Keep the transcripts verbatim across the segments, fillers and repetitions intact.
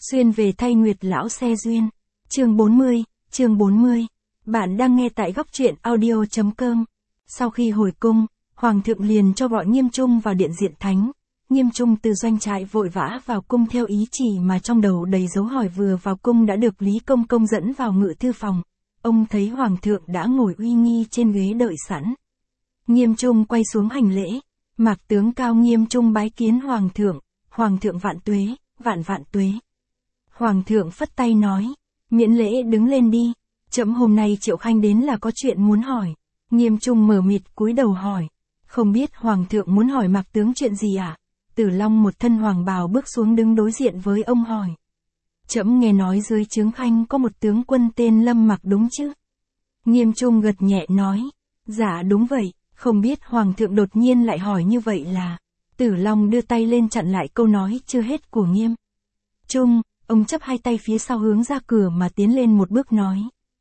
Xuyên về thay Nguyệt lão xe duyên. Chương bốn mươi, chương bốn mươi. Bạn đang nghe tại góc truyện audio chấm com. Sau khi hồi cung, Hoàng thượng liền cho gọi Nghiêm Trung vào điện diện thánh. Nghiêm Trung từ doanh trại vội vã vào cung theo ý chỉ mà trong đầu đầy dấu hỏi, vừa vào cung đã được Lý Công Công dẫn vào ngự thư phòng. Ông thấy Hoàng thượng đã ngồi uy nghi trên ghế đợi sẵn. Nghiêm Trung quay xuống hành lễ. Mạc tướng Cao Nghiêm Trung bái kiến Hoàng thượng. Hoàng thượng vạn tuế, vạn vạn tuế. Hoàng thượng phất tay nói, miễn lễ đứng lên đi. Trẫm hôm nay Triệu Khanh đến là có chuyện muốn hỏi. Nghiêm Trung mờ mịt cúi đầu hỏi. Không biết Hoàng thượng muốn hỏi Mạc tướng chuyện gì ạ? À? Tử Long một thân hoàng bào bước xuống đứng đối diện với ông hỏi. Trẫm nghe nói dưới trướng Khanh có một tướng quân tên Lâm Mặc đúng chứ? Nghiêm Trung gật nhẹ nói. Dạ đúng vậy, không biết Hoàng thượng đột nhiên lại hỏi như vậy là. Tử Long đưa tay lên chặn lại câu nói chưa hết của Nghiêm Trung. Ông chấp hai tay phía sau hướng ra cửa mà tiến lên một bước nói.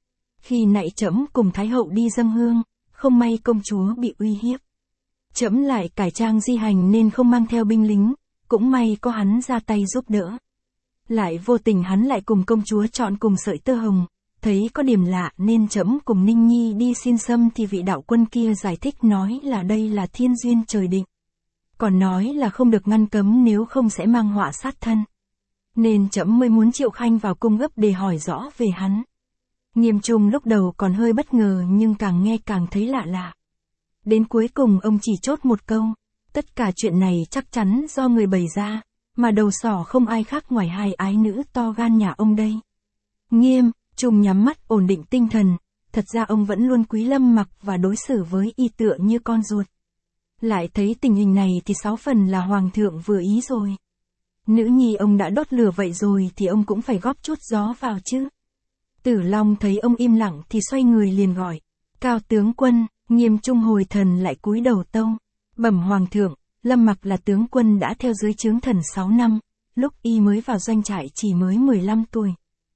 Khi nãy trẫm cùng Thái hậu đi dâng hương, không may công chúa bị uy hiếp. Trẫm lại cải trang di hành nên không mang theo binh lính, cũng may có hắn ra tay giúp đỡ. Lại vô tình hắn lại cùng công chúa chọn cùng sợi tơ hồng, thấy có điểm lạ nên trẫm cùng Ninh Nhi đi xin xâm thì vị đạo quân kia giải thích nói là đây là thiên duyên trời định. Còn nói là không được ngăn cấm nếu không sẽ mang họa sát thân. Nên trẫm mới muốn Triệu Khanh vào cung gấp để hỏi rõ về hắn. Nghiêm Trung lúc đầu còn hơi bất ngờ nhưng càng nghe càng thấy lạ lạ. Đến cuối cùng ông chỉ chốt một câu, tất cả chuyện này chắc chắn do người bày ra, mà đầu sỏ không ai khác ngoài hai ái nữ to gan nhà ông đây. Nghiêm Trung nhắm mắt ổn định tinh thần, thật ra ông vẫn luôn quý Lâm Mặc và đối xử với y tựa như con ruột. Lại thấy tình hình này thì sáu phần là Hoàng thượng vừa ý rồi. Nữ nhi ông đã đốt lửa vậy rồi thì ông cũng phải góp chút gió vào chứ. Tử Long thấy ông im lặng thì xoay người liền gọi. Cao tướng quân. Nghiêm Trung hồi thần lại cúi đầu tâu. Bẩm Hoàng thượng, Lâm Mặc là tướng quân đã theo dưới trướng thần sáu năm, lúc y mới vào doanh trại chỉ mới mười lăm tuổi.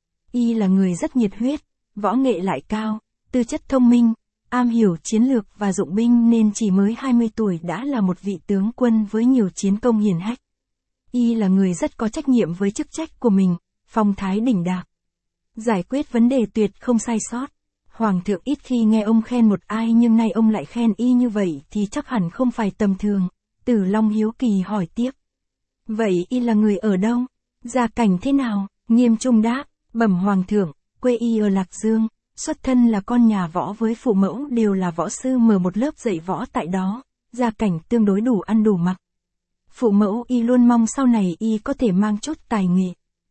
Y là người rất nhiệt huyết, võ nghệ lại cao, tư chất thông minh, am hiểu chiến lược và dụng binh nên chỉ mới hai mươi tuổi đã là một vị tướng quân với nhiều chiến công hiển hách. Y là người rất có trách nhiệm với chức trách của mình, phong thái đỉnh đạc. Giải quyết vấn đề tuyệt không sai sót. Hoàng thượng ít khi nghe ông khen một ai nhưng nay ông lại khen y như vậy thì chắc hẳn không phải tầm thường. Tử Long hiếu kỳ hỏi tiếp. Vậy y là người ở đâu? Gia cảnh thế nào? Nghiêm Trung đáp. Bẩm Hoàng thượng, quê y ở Lạc Dương, xuất thân là con nhà võ với phụ mẫu đều là võ sư mở một lớp dạy võ tại đó, gia cảnh tương đối đủ ăn đủ mặc. Phụ mẫu y luôn mong sau này y có thể mang chút tài nghệ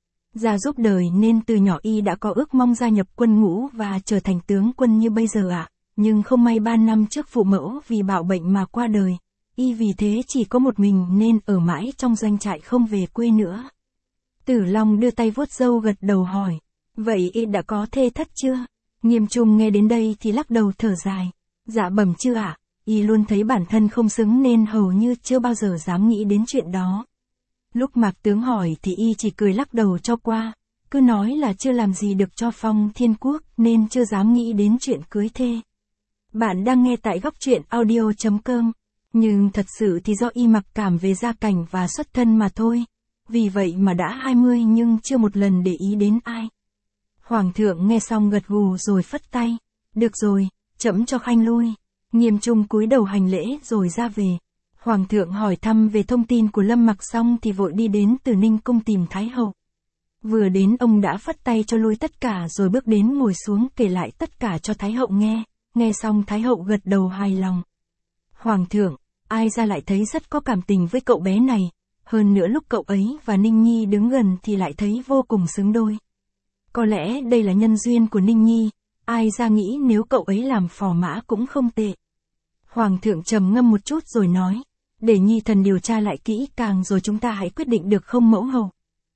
ra giúp đời nên từ nhỏ y đã có ước mong gia nhập quân ngũ và trở thành tướng quân như bây giờ ạ. À. Nhưng không may ba năm trước phụ mẫu vì bạo bệnh mà qua đời, y vì thế chỉ có một mình nên ở mãi trong doanh trại không về quê nữa. Tử Long đưa tay vuốt râu gật đầu hỏi, vậy y đã có thê thất chưa? Nghiêm Trung nghe đến đây thì lắc đầu thở dài, dạ bẩm chưa ạ, à? Y luôn thấy bản thân không xứng nên hầu như chưa bao giờ dám nghĩ đến chuyện đó. Lúc Mạc tướng hỏi thì y chỉ cười lắc đầu cho qua, cứ nói là chưa làm gì được cho phong thiên quốc nên chưa dám nghĩ đến chuyện cưới thê. Bạn đang nghe tại góc truyện audio chấm com, nhưng thật sự thì do y mặc cảm về gia cảnh và xuất thân mà thôi, vì vậy mà đã hai mươi nhưng chưa một lần để ý đến ai. Hoàng thượng nghe xong gật gù rồi phất tay, được rồi, trẫm cho Khanh lui. Nghiêm Trung cúi đầu hành lễ rồi ra về. Hoàng thượng hỏi thăm về thông tin của Lâm Mặc xong thì vội đi đến Từ Ninh cung tìm Thái hậu. Vừa đến ông đã phất tay cho lui tất cả rồi bước đến ngồi xuống kể lại tất cả cho Thái hậu nghe, nghe xong Thái hậu gật đầu hài lòng. Hoàng thượng, ai ra lại thấy rất có cảm tình với cậu bé này, hơn nữa lúc cậu ấy và Ninh Nhi đứng gần thì lại thấy vô cùng xứng đôi. Có lẽ đây là nhân duyên của Ninh Nhi, ai ra nghĩ nếu cậu ấy làm phò mã cũng không tệ. Hoàng thượng trầm ngâm một chút rồi nói. Để Nhi thần điều tra lại kỹ càng rồi chúng ta hãy quyết định được không mẫu hầu?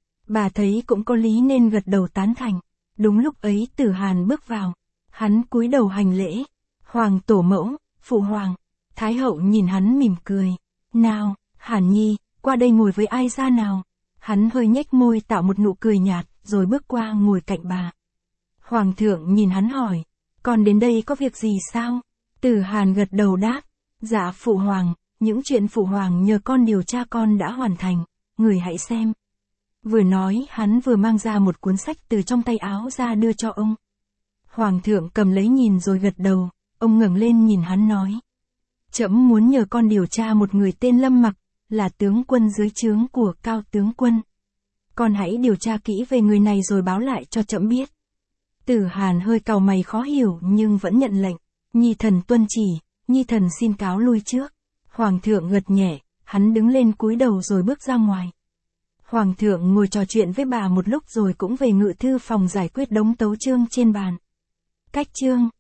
Bà thấy cũng có lý nên gật đầu tán thành. Đúng lúc ấy Tử Hàn bước vào. Hắn cúi đầu hành lễ. Hoàng tổ mẫu, phụ hoàng. Thái hậu nhìn hắn mỉm cười. Nào, Hàn Nhi, qua đây ngồi với ai ra nào. Hắn hơi nhếch môi tạo một nụ cười nhạt rồi bước qua ngồi cạnh bà. Hoàng thượng nhìn hắn hỏi. Con đến đây có việc gì sao? Tử Hàn gật đầu đáp. Dạ phụ hoàng. Những chuyện phụ hoàng nhờ con điều tra con đã hoàn thành, người hãy xem. Vừa nói hắn vừa mang ra một cuốn sách từ trong tay áo ra đưa cho ông. Hoàng thượng cầm lấy nhìn rồi gật đầu, ông ngẩng lên nhìn hắn nói. Trẫm muốn nhờ con điều tra một người tên Lâm Mặc, là tướng quân dưới trướng của Cao tướng quân. Con hãy điều tra kỹ về người này rồi báo lại cho trẫm biết. Tử Hàn hơi cau mày khó hiểu nhưng vẫn nhận lệnh. Nhi thần tuân chỉ, Nhi thần xin cáo lui trước. Hoàng thượng gật nhẹ, hắn đứng lên cúi đầu rồi bước ra ngoài. Hoàng thượng ngồi trò chuyện với bà một lúc rồi cũng về ngự thư phòng giải quyết đống tấu chương trên bàn. Cách chương